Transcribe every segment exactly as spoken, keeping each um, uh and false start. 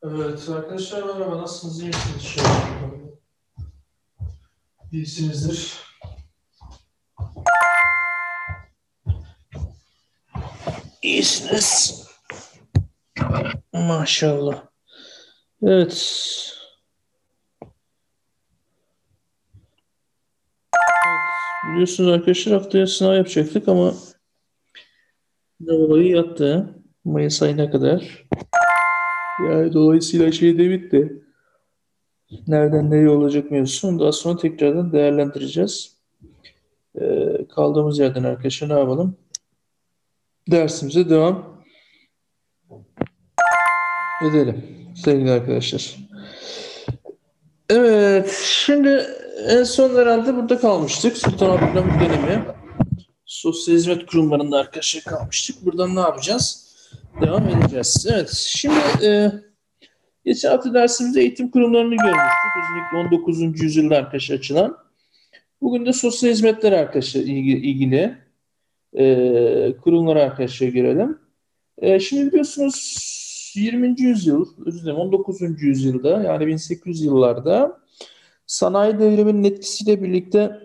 Evet arkadaşlar merhaba, nasılsınız, iyi misiniz? İnşallah iyisinizdir. İyisiniz. Maşallah. Evet. Evet. Biliyorsunuz arkadaşlar haftaya sınav yapacaktık ama sınav olayı yattı. Mayıs ayına kadar. Yani dolayısıyla şey de bitti. Nereden nereye olacak mevzusunu daha sonra tekrardan değerlendireceğiz. Ee, kaldığımız yerden arkadaşlar ne yapalım? Dersimize devam edelim sevgili arkadaşlar. Evet, şimdi en son herhalde burada kalmıştık. Sultan Abdülhamit dönemi. Sosyal hizmet kurumlarında arkadaşlar kalmıştık. Buradan ne yapacağız? Devam edeceğiz. Evet, şimdi e, geçen hafta dersimizde eğitim kurumlarını görmüştük. Özellikle on dokuzuncu yüzyılda arkadaşlar açılan. Bugün de sosyal hizmetler arkadaşlar ilgili, ilgili e, kurumları arkadaşlar görelim. E, şimdi biliyorsunuz yirminci yüzyıl, özür dilerim on dokuzuncu yüzyılda yani bin sekiz yüz yıllarda sanayi devriminin etkisiyle birlikte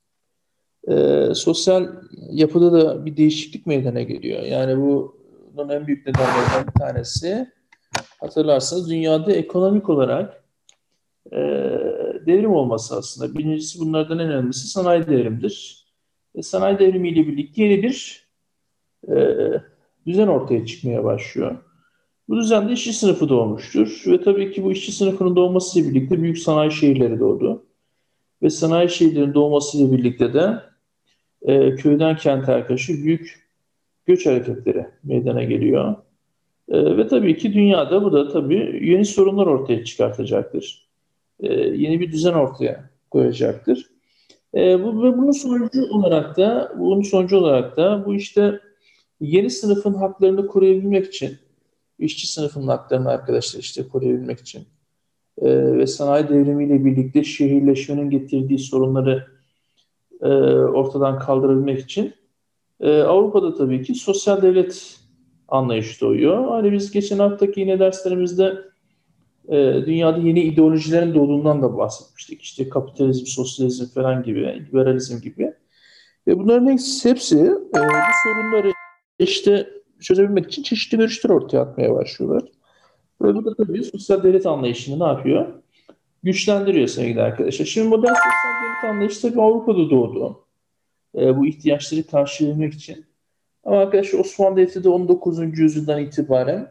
e, sosyal yapıda da bir değişiklik meydana geliyor. Yani bu bunun en büyük nedenlerinden bir tanesi hatırlarsanız dünyada ekonomik olarak e, devrim olması aslında. Birincisi bunlardan en önemlisi sanayi devrimidir. Ve sanayi devrimiyle birlikte yeni bir e, düzen ortaya çıkmaya başlıyor. Bu düzende işçi sınıfı doğmuştur. Ve tabii ki bu işçi sınıfının doğmasıyla birlikte büyük sanayi şehirleri doğdu. Ve sanayi şehirlerinin doğmasıyla birlikte de e, köyden kente arkadaşı büyük göç hareketleri meydana geliyor. E, ve tabii ki dünyada bu da tabii yeni sorunlar ortaya çıkartacaktır. E, yeni bir düzen ortaya koyacaktır. E, bu, ve bunun sonucu olarak da bunun sonucu olarak da bu işte yeni sınıfın haklarını koruyabilmek için, işçi sınıfının haklarını arkadaşlar işte koruyabilmek için e, ve sanayi devrimiyle birlikte şehirleşmenin getirdiği sorunları e, ortadan kaldırabilmek için Ee, Avrupa'da tabii ki sosyal devlet anlayışı doğuyor. Hani biz geçen haftaki yine derslerimizde e, dünyada yeni ideolojilerin doğduğundan da bahsetmiştik. İşte kapitalizm, sosyalizm falan gibi, liberalizm gibi. Ve bunların hepsi, hepsi e, bu sorunları işte çözebilmek için çeşitli görüşler ortaya atmaya başlıyorlar. Ve bu da tabii sosyal devlet anlayışını ne yapıyor? Güçlendiriyor sevgili arkadaşlar. Şimdi modern sosyal devlet anlayışı tabii Avrupa'da doğdu. E, bu ihtiyaçları karşılamak için. Ama arkadaşlar Osmanlı Devleti de on dokuzuncu yüzyıldan itibaren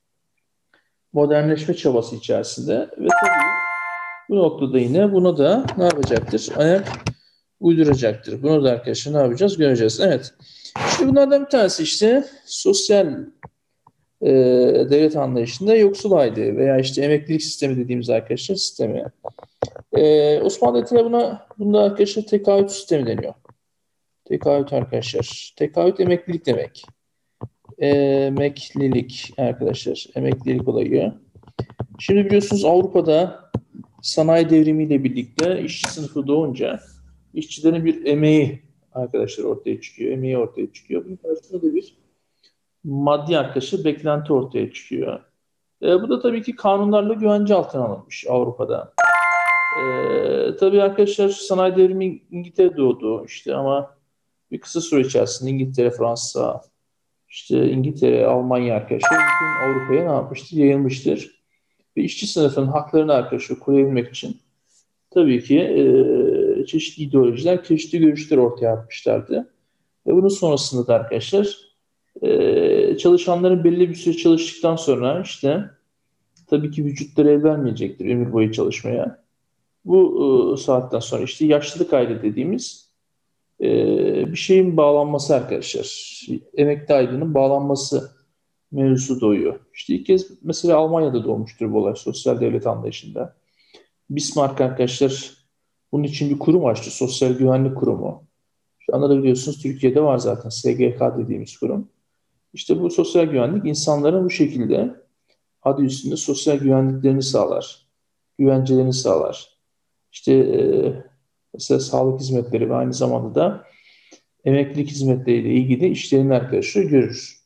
modernleşme çabası içerisinde ve tabii bu noktada yine buna da ne yapacaktır? Ayak uyduracaktır. Bunu da arkadaşlar ne yapacağız? Göreceğiz. Evet. Şimdi bunlardan bir tanesi işte sosyal e, devlet anlayışında yoksul aile veya işte emeklilik sistemi dediğimiz arkadaşlar sistemi. E, Osmanlı Devleti'ne buna bunda arkadaşlar tekaüt sistemi deniyor. Tekaüt arkadaşlar. Tekaüt emeklilik demek. Emeklilik arkadaşlar. Emeklilik olayı. Şimdi biliyorsunuz Avrupa'da sanayi devrimiyle birlikte işçi sınıfı doğunca işçilerin bir emeği arkadaşlar ortaya çıkıyor. Emeği ortaya çıkıyor. Bunun karşısında da bir maddi arkadaşlar beklenti ortaya çıkıyor. E, bu da tabii ki kanunlarla güvence altına alınmış Avrupa'da. E, tabii arkadaşlar sanayi devrimi İngiltere doğdu işte ama bir kısa süre içerisinde İngiltere, Fransa, işte İngiltere, Almanya arkadaşlar bütün Avrupa'ya ne yapmıştır? Yayılmıştır. Ve işçi sınıfının haklarını arkadaşlar koruyabilmek için tabii ki e, çeşitli ideolojiler, çeşitli görüşler ortaya atmışlardı. Ve bunun sonrasında da arkadaşlar e, çalışanların belli bir süre çalıştıktan sonra işte tabii ki vücutları el vermeyecektir ömür boyu çalışmaya. Bu e, saatten sonra işte yaşlılık ayrı dediğimiz e, bir şeyin bağlanması arkadaşlar. Emekli aylığının bağlanması mevzusu doğuyor. İşte ilk kez mesela Almanya'da doğmuştur bu olay sosyal devlet anlayışında. Bismarck arkadaşlar bunun için bir kurum açtı. Sosyal Güvenlik Kurumu. Şu anda da biliyorsunuz Türkiye'de var zaten S G K dediğimiz kurum. İşte bu sosyal güvenlik insanların bu şekilde adı üstünde sosyal güvenliklerini sağlar. Güvencelerini sağlar. İşte e, mesela sağlık hizmetleri ve aynı zamanda da emeklilik hizmetleriyle ilgili işlerini arkadaşlar görür.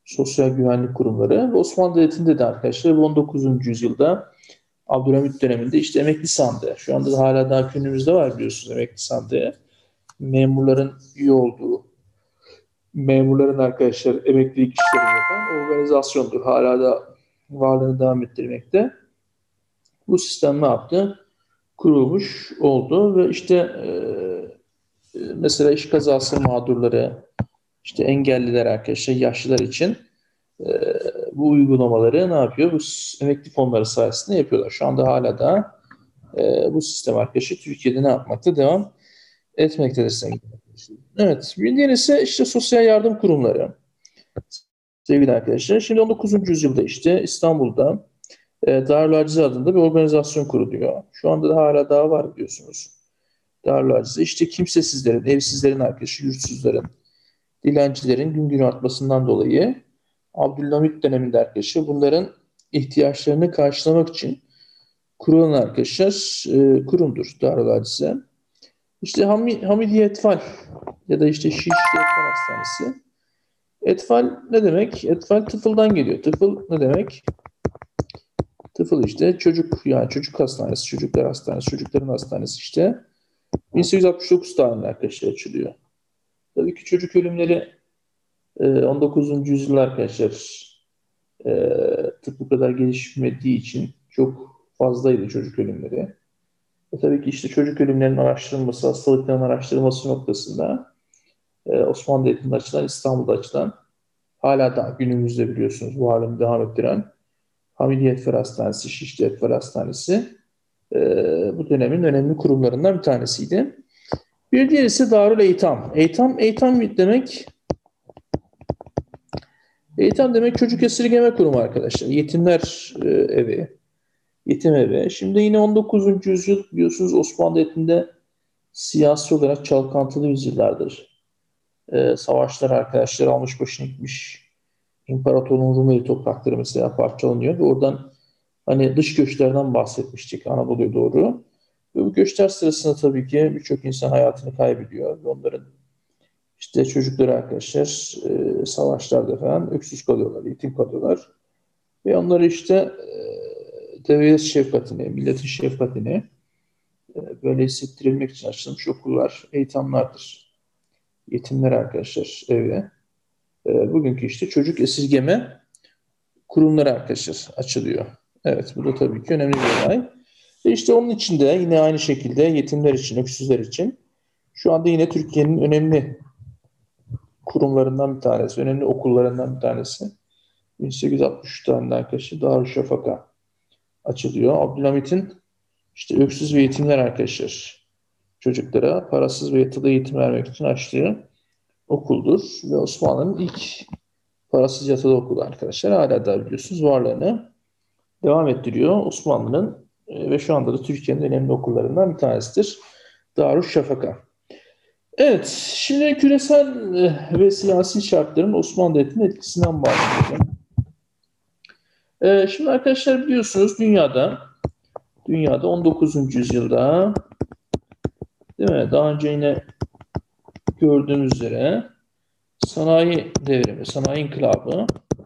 sosyal güvenlik kurumları. Ve Osmanlı Devleti'nde de arkadaşlar bu on dokuzuncu yüzyılda Abdülhamit döneminde işte emekli sandığı. Şu anda da hala daha günümüzde var biliyorsunuz emekli sandığı. Memurların üye olduğu, memurların arkadaşlar emeklilik işlerini yapan organizasyondur. Hala da varlığını devam ettirmekte. Bu sistem ne yaptı? Kurulmuş oldu ve işte e, mesela iş kazası mağdurları, işte engelliler arkadaşlar, yaşlılar için e, bu uygulamaları ne yapıyor? Bu emekli fonları sayesinde yapıyorlar. Şu anda hala da e, bu sistem arkadaşlar Türkiye'de ne yapmakta? Devam etmektedir sevgili arkadaşlar. Evet, bir diğeri ise işte sosyal yardım kurumları. Sevgili arkadaşlar, şimdi on dokuzuncu yüzyılda işte İstanbul'da e, Darül Acize adında bir organizasyon kuruluyor. Şu anda da hala daha var biliyorsunuz. Darül Acize işte kimsesizlerin, evsizlerin arkadaşı, yurtsuzların, dilencilerin gün gün artmasından dolayı Abdülhamit döneminde arkadaşlar bunların ihtiyaçlarını karşılamak için kurulan arkadaşlar e, kurumdur Darül Acize. İşte Hami, Hamidiye Etfal ya da işte Şişli Etfal Hastanesi. Etfal ne demek? Etfal tıfıldan geliyor. Tıfıl ne demek? Tıfıl işte çocuk yani çocuk hastanesi, çocuklar hastanesi, çocukların hastanesi işte. bin sekiz yüz altmış dokuz tarihinde arkadaşlar açılıyor. Tabii ki çocuk ölümleri on dokuzuncu yüzyıl arkadaşlar tıp bu kadar gelişmediği için çok fazlaydı çocuk ölümleri. E tabii ki işte çocuk ölümlerinin araştırılması, hastalıkların araştırılması noktasında Osmanlı Devleti'nin açılan, İstanbul'da açılan hala da günümüzde biliyorsunuz varlığını devam ettiren Hamidiye Etfal Hastanesi, Şişli Etfal Hastanesi bu dönemin önemli kurumlarından bir tanesiydi. Bir diğeri ise Darül Eytam. Eytam, Eytam demek Eytam demek çocuk esirgeme kurumu arkadaşlar. Yetimler e, evi, yetim evi. Şimdi yine on dokuzuncu yüzyıl biliyorsunuz Osmanlı Devleti'nde siyasi olarak çalkantılı yüzyıllardır. E, savaşlar arkadaşlar almış başını gitmiş. İmparatorluğun Rumeli toprakları mesela parçalanıyor ve oradan hani dış göçlerden bahsetmiştik Anadolu'ya doğru. Ve bu göçler sırasında tabii ki birçok insan hayatını kaybediyor. Ve onların işte çocukları arkadaşlar e, savaşlarda falan öksüz kalıyorlar, yetim kalıyorlar. Ve onları işte e, devlet şefkatini, milletin şefkatini e, böyle hissettirilmek için açılmış okullar, eğitimlerdir. Yetimler arkadaşlar evi. E, bugünkü işte çocuk esirgeme kurumları arkadaşlar açılıyor. Evet bu da tabii ki önemli bir olay. E işte onun için de yine aynı şekilde yetimler için, öksüzler için şu anda yine Türkiye'nin önemli kurumlarından bir tanesi, önemli okullarından bir tanesi. bin sekiz yüz altmış üç tarihinde arkadaşlar Darüşşafaka açılıyor. Abdülhamit'in işte öksüz ve yetimler arkadaşlar çocuklara parasız ve yatılı eğitim vermek için açtığı okuldur. Ve Osmanlı'nın ilk parasız yatılı okulu arkadaşlar. Hala da biliyorsunuz varlığını devam ettiriyor. Osmanlı'nın ve şu anda da Türkiye'nin önemli okullarından bir tanesidir. Darüşşafaka. Evet, şimdi küresel ve siyasi şartların Osmanlı Devleti'nin etkisinden bahsedelim. Ee, şimdi arkadaşlar biliyorsunuz dünyada dünyada on dokuzuncu yüzyılda değil mi? Daha önce yine gördüğümüz üzere sanayi devrimi, sanayi inkılabı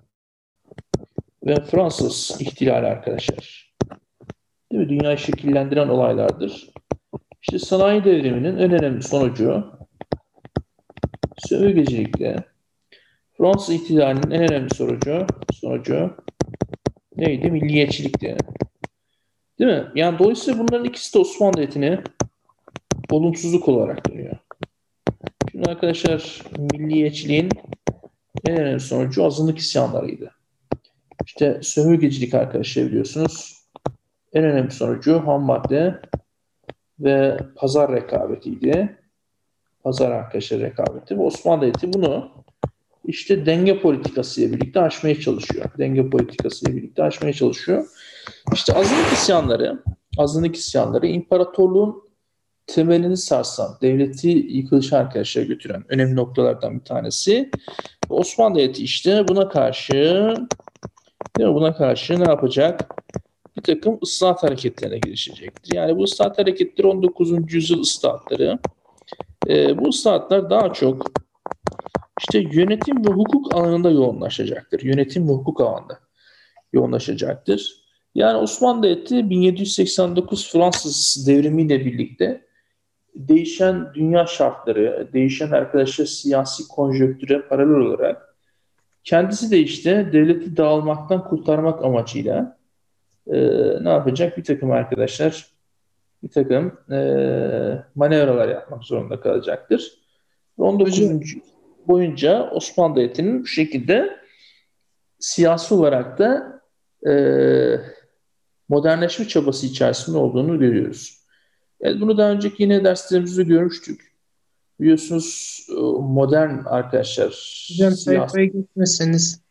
ve Fransız ihtilali arkadaşlar. Değil mi? Dünyayı şekillendiren olaylardır. İşte sanayi devriminin en önemli sonucu sömürgecilikle, Fransız ihtilalinin en önemli sonucu sonucu neydi? Milliyetçilikti. Değil mi? Yani dolayısıyla bunların ikisi de Osmanlı Devleti'ne olumsuzluk olarak dönüyor. Şimdi arkadaşlar milliyetçiliğin en önemli sonucu azınlık isyanlarıydı. İşte sömürgecilik arkadaşlar biliyorsunuz. En önemli sonucu ham madde ve pazar rekabetiydi. Pazar arkadaşlar rekabeti. Ve Osmanlı Devleti bunu işte denge politikasıyla birlikte aşmaya çalışıyor. Denge politikasıyla birlikte aşmaya çalışıyor. İşte azınlık isyanları, azınlık isyanları imparatorluğun temelini sarsan, devleti yıkılışa arkadaşlar götüren önemli noktalardan bir tanesi. Osmanlı Devleti işte buna karşı değil mi? Buna karşı ne yapacak? Bir takım ıslahat hareketlerine girişecektir. Yani bu ıslahat hareketleri on dokuzuncu yüzyıl ıslahatları. E, bu ıslahatlar daha çok işte yönetim ve hukuk alanında yoğunlaşacaktır. Yönetim ve hukuk alanında yoğunlaşacaktır. Yani Osmanlı Devleti bin yedi yüz seksen dokuz Fransız devrimiyle birlikte değişen dünya şartları, değişen arkadaşlar siyasi konjonktüre paralel olarak kendisi de işte devleti dağılmaktan kurtarmak amacıyla e, ne yapacak? Bir takım arkadaşlar bir takım e, manevralar yapmak zorunda kalacaktır. on Hocam, dokuzuncu boyunca Osmanlı Devleti'nin bu şekilde siyasi olarak da e, modernleşme çabası içerisinde olduğunu görüyoruz. Evet, bunu daha önceki yine derslerimizde görmüştük. Biliyorsunuz e, modern arkadaşlar hocam siyasi... sayfaya geçmeseniz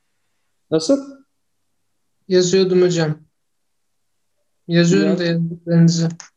Nasıl? yazıyordum hocam. Yazıyorum da Biraz yazdıklarınızı.